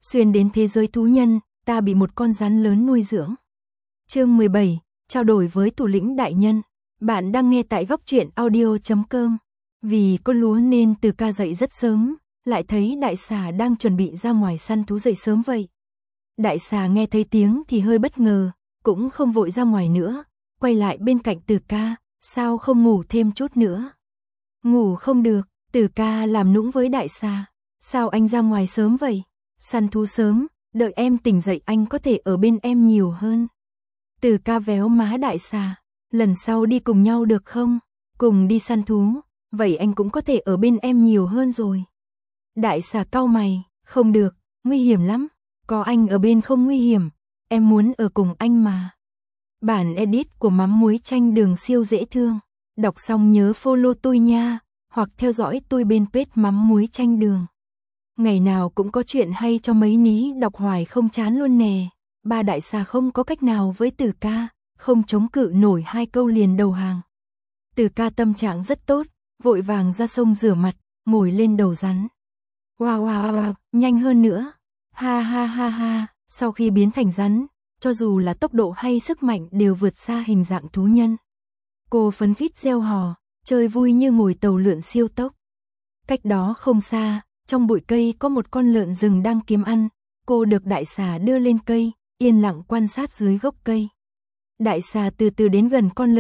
Xuyên đến thế giới thú nhân, ta bị một con rắn lớn nuôi dưỡng. Chương 17, trao đổi với thủ lĩnh đại nhân. Bạn đang nghe tại góc truyện audio.com. Vì có lúa nên Từ Ca dậy rất sớm, lại thấy đại xà đang chuẩn bị ra ngoài săn thú dậy sớm vậy. Đại xà nghe thấy tiếng thì hơi bất ngờ, cũng không vội ra ngoài nữa, quay lại bên cạnh Từ Ca, sao không ngủ thêm chút nữa? Ngủ không được, Từ Ca làm nũng với đại xà, sao anh ra ngoài sớm vậy? Săn thú sớm, đợi em tỉnh dậy anh có thể ở bên em nhiều hơn. Từ Ca véo má đại xà, lần sau đi cùng nhau được không? Cùng đi săn thú, vậy anh cũng có thể ở bên em nhiều hơn rồi. Đại xà cau mày, không được, nguy hiểm lắm, có anh ở bên không nguy hiểm, em muốn ở cùng anh mà. Bản edit của Mắm Muối Chanh Đường siêu dễ thương, đọc xong nhớ follow tôi nha, hoặc theo dõi tôi bên page Mắm Muối Chanh Đường. Ngày nào cũng có chuyện hay cho mấy ní đọc hoài không chán luôn nè. Ba đại xà không có cách nào với Từ Ca, không chống cự nổi 2 câu liền đầu hàng. Từ Ca tâm trạng rất tốt, vội vàng ra sông rửa mặt, ngồi lên đầu rắn. Wow wow wow, nhanh hơn nữa. Ha ha ha ha, sau khi biến thành rắn, cho dù là tốc độ hay sức mạnh đều vượt xa hình dạng thú nhân. Cô phấn khích reo hò, chơi vui như ngồi tàu lượn siêu tốc. Cách đó không xa, trong bụi cây có một con lợn rừng đang kiếm ăn, cô được đại xà đưa lên cây, yên lặng quan sát dưới gốc cây. Đại xà từ từ đến gần con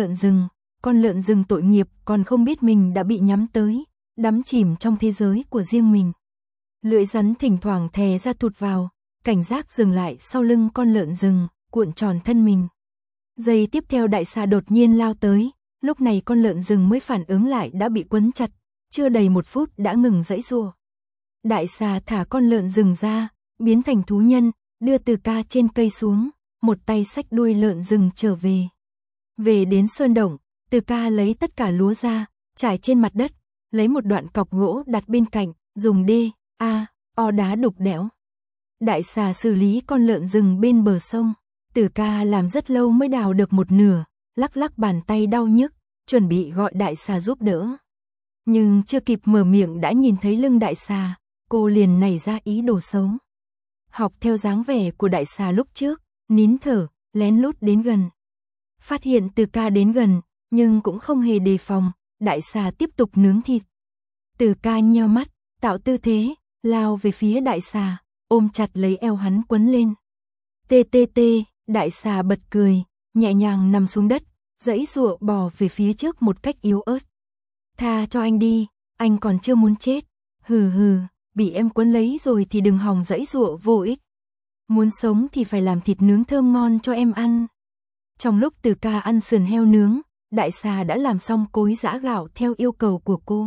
lợn rừng tội nghiệp còn không biết mình đã bị nhắm tới, đắm chìm trong thế giới của riêng mình. Lưỡi rắn thỉnh thoảng thè ra thụt vào, cảnh giác dừng lại sau lưng con lợn rừng, cuộn tròn thân mình. Giây tiếp theo đại xà đột nhiên lao tới, lúc này con lợn rừng mới phản ứng lại đã bị quấn chặt, chưa đầy 1 phút đã ngừng giãy giụa. Đại xà thả con lợn rừng ra, biến thành thú nhân, đưa Từ Ca trên cây xuống, một tay xách đuôi lợn rừng trở về. Về đến sơn động, Từ Ca lấy tất cả lúa ra, trải trên mặt đất, lấy một đoạn cọc gỗ đặt bên cạnh, dùng o đá đục đẽo. Đại xà xử lý con lợn rừng bên bờ sông, Từ Ca làm rất lâu mới đào được một nửa, lắc lắc bàn tay đau nhức, chuẩn bị gọi đại xà giúp đỡ. Nhưng chưa kịp mở miệng đã nhìn thấy lưng đại xà, cô liền nảy ra ý đồ xấu. Học theo dáng vẻ của đại xà lúc trước, nín thở, lén lút đến gần. Phát hiện Từ Ca đến gần, nhưng cũng không hề đề phòng, đại xà tiếp tục nướng thịt. Từ Ca nheo mắt, tạo tư thế, lao về phía đại xà, ôm chặt lấy eo hắn quấn lên. Tê, đại xà bật cười, nhẹ nhàng nằm xuống đất, giãy giụa bò về phía trước một cách yếu ớt. Tha cho anh đi, anh còn chưa muốn chết. Hừ, bị em quấn lấy rồi thì đừng hòng giãy giụa vô ích. Muốn sống thì phải làm thịt nướng thơm ngon cho em ăn. Trong lúc Từ Ca ăn sườn heo nướng, đại xà đã làm xong cối giã gạo theo yêu cầu của cô.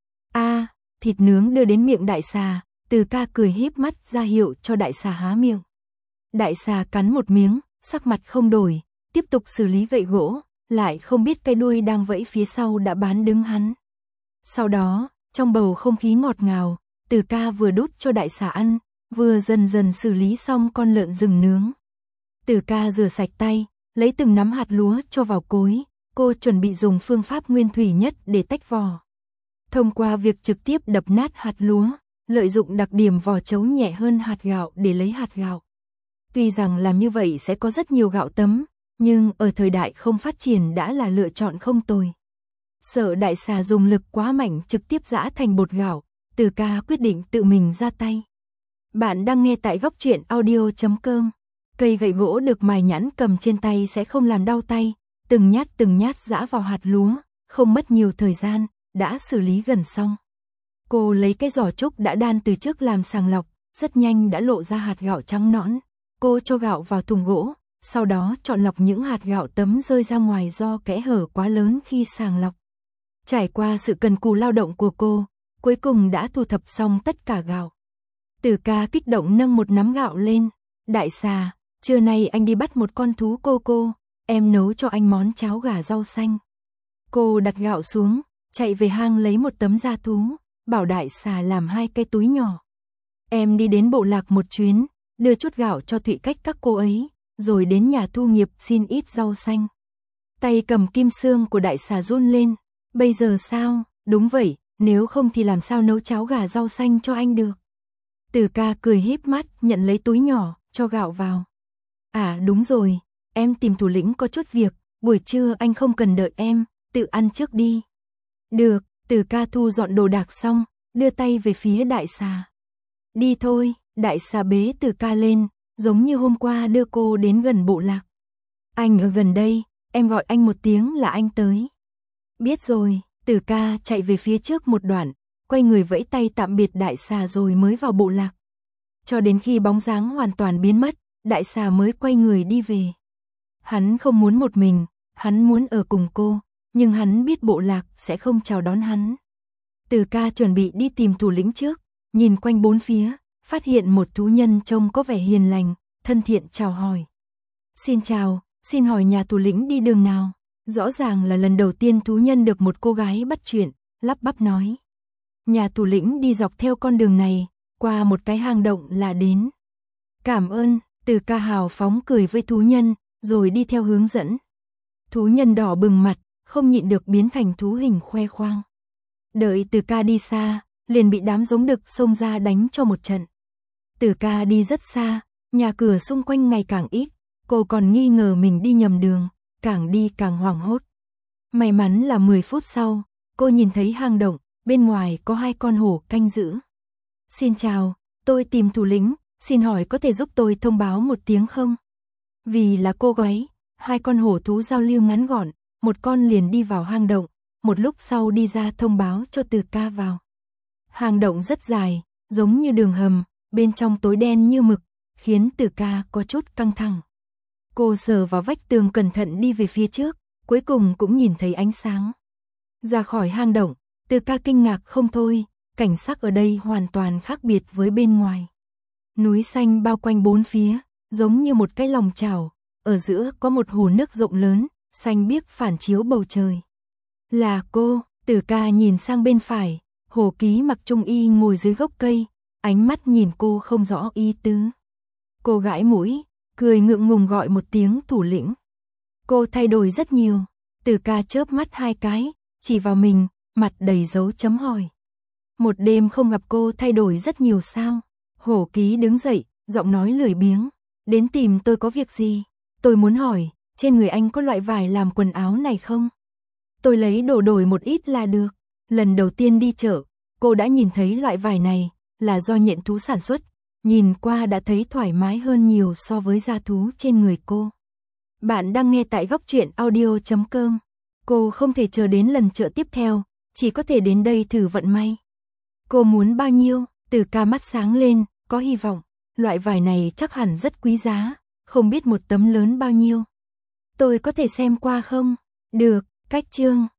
Thịt nướng đưa đến miệng đại xà, Từ Ca cười híp mắt ra hiệu cho đại xà há miệng. Đại xà cắn một miếng, sắc mặt không đổi, tiếp tục xử lý gậy gỗ, lại không biết cái đuôi đang vẫy phía sau đã bán đứng hắn. Sau đó, trong bầu không khí ngọt ngào, Từ Ca vừa đút cho đại xà ăn, vừa dần dần xử lý xong con lợn rừng nướng. Từ Ca rửa sạch tay, lấy từng nắm hạt lúa cho vào cối, cô chuẩn bị dùng phương pháp nguyên thủy nhất để tách vỏ. Thông qua việc trực tiếp đập nát hạt lúa, lợi dụng đặc điểm vỏ trấu nhẹ hơn hạt gạo để lấy hạt gạo. Tuy rằng làm như vậy sẽ có rất nhiều gạo tấm, nhưng ở thời đại không phát triển đã là lựa chọn không tồi. Sợ đại xà dùng lực quá mạnh trực tiếp giã thành bột gạo, Từ Ca quyết định tự mình ra tay. Bạn đang nghe tại góc truyện audio.com. Cây gậy gỗ được mài nhẵn cầm trên tay sẽ không làm đau tay, từng nhát giã vào hạt lúa, không mất nhiều thời gian, đã xử lý gần xong. Cô lấy cái giỏ trúc đã đan từ trước làm sàng lọc, rất nhanh đã lộ ra hạt gạo trắng nõn. Cô cho gạo vào thùng gỗ, sau đó chọn lọc những hạt gạo tấm rơi ra ngoài do kẽ hở quá lớn khi sàng lọc. Trải qua sự cần cù lao động của cô, cuối cùng đã thu thập xong tất cả gạo. Từ Ca kích động nâng một nắm gạo lên. Đại xà, trưa nay anh đi bắt một con thú cô, em nấu cho anh món cháo gà rau xanh. Cô đặt gạo xuống, chạy về hang lấy một tấm da thú, bảo đại xà làm 2 cái túi nhỏ. Em đi đến bộ lạc một chuyến, đưa chút gạo cho Thụy Cách các cô ấy, rồi đến nhà thu nghiệp xin ít rau xanh. Tay cầm kim xương của đại xà run lên. Bây giờ sao? Đúng vậy, nếu không thì làm sao nấu cháo gà rau xanh cho anh được. Từ ca cười híp mắt, nhận lấy túi nhỏ, cho gạo vào. À đúng rồi, em tìm thủ lĩnh có chút việc, buổi trưa anh không cần đợi em, tự ăn trước đi. Được, Từ ca thu dọn đồ đạc xong, đưa tay về phía đại xà. Đi thôi, đại xà bế Từ ca lên, giống như hôm qua đưa cô đến gần bộ lạc. Anh ở gần đây, em gọi anh một tiếng là anh tới. Biết rồi, Từ ca chạy về phía trước một đoạn, quay người vẫy tay tạm biệt đại xà rồi mới vào bộ lạc. Cho đến khi bóng dáng hoàn toàn biến mất, đại xà mới quay người đi về. Hắn không muốn một mình, hắn muốn ở cùng cô, nhưng hắn biết bộ lạc sẽ không chào đón hắn. Từ ca chuẩn bị đi tìm thủ lĩnh trước, nhìn quanh bốn phía, phát hiện một thú nhân trông có vẻ hiền lành, thân thiện chào hỏi. Xin chào, xin hỏi nhà thủ lĩnh đi đường nào? Rõ ràng là lần đầu tiên thú nhân được một cô gái bắt chuyện, lắp bắp nói. Nhà thủ lĩnh đi dọc theo con đường này, qua một cái hang động là đến. Cảm ơn, Từ ca hào phóng cười với thú nhân, rồi đi theo hướng dẫn. Thú nhân đỏ bừng mặt, không nhịn được biến thành thú hình khoe khoang. Đợi Từ ca đi xa, liền bị đám giống đực xông ra đánh cho một trận. Từ ca đi rất xa, nhà cửa xung quanh ngày càng ít, cô còn nghi ngờ mình đi nhầm đường, càng đi càng hoảng hốt. May mắn là 10 phút sau, cô nhìn thấy hang động, bên ngoài có 2 con hổ canh giữ. Xin chào, tôi tìm thủ lĩnh, xin hỏi có thể giúp tôi thông báo một tiếng không? Vì là cô gái, 2 con hổ thú giao lưu ngắn gọn, một con liền đi vào hang động, một lúc sau đi ra thông báo cho Từ ca vào. Hang động rất dài, giống như đường hầm, bên trong tối đen như mực, khiến Từ ca có chút căng thẳng. Cô sờ vào vách tường cẩn thận đi về phía trước, cuối cùng cũng nhìn thấy ánh sáng. Ra khỏi hang động, Từ ca kinh ngạc không thôi, cảnh sắc ở đây hoàn toàn khác biệt với bên ngoài. Núi xanh bao quanh bốn phía, giống như một cái lòng chảo, ở giữa có một hồ nước rộng lớn, xanh biếc phản chiếu bầu trời. Là cô, Từ ca nhìn sang bên phải, Hồ Ký mặc trung y ngồi dưới gốc cây, ánh mắt nhìn cô không rõ ý tứ. Cô gãi mũi, cười ngượng ngùng gọi một tiếng thủ lĩnh. Cô thay đổi rất nhiều, Từ ca chớp mắt 2 cái, chỉ vào mình, mặt đầy dấu chấm hỏi. Một đêm không gặp cô thay đổi rất nhiều sao? Hổ Ký đứng dậy, giọng nói lười biếng. Đến tìm tôi có việc gì? Tôi muốn hỏi, trên người anh có loại vải làm quần áo này không? Tôi lấy đồ đổi một ít là được. Lần đầu tiên đi chợ, cô đã nhìn thấy loại vải này, là do nhện thú sản xuất. Nhìn qua đã thấy thoải mái hơn nhiều so với da thú trên người cô. Bạn đang nghe tại Góc Truyện Audio.com. Cô không thể chờ đến lần chợ tiếp theo, chỉ có thể đến đây thử vận may. Cô muốn bao nhiêu? Từ ca mắt sáng lên, có hy vọng. Loại vải này chắc hẳn rất quý giá, không biết một tấm lớn bao nhiêu. Tôi có thể xem qua không? Được, cách chương.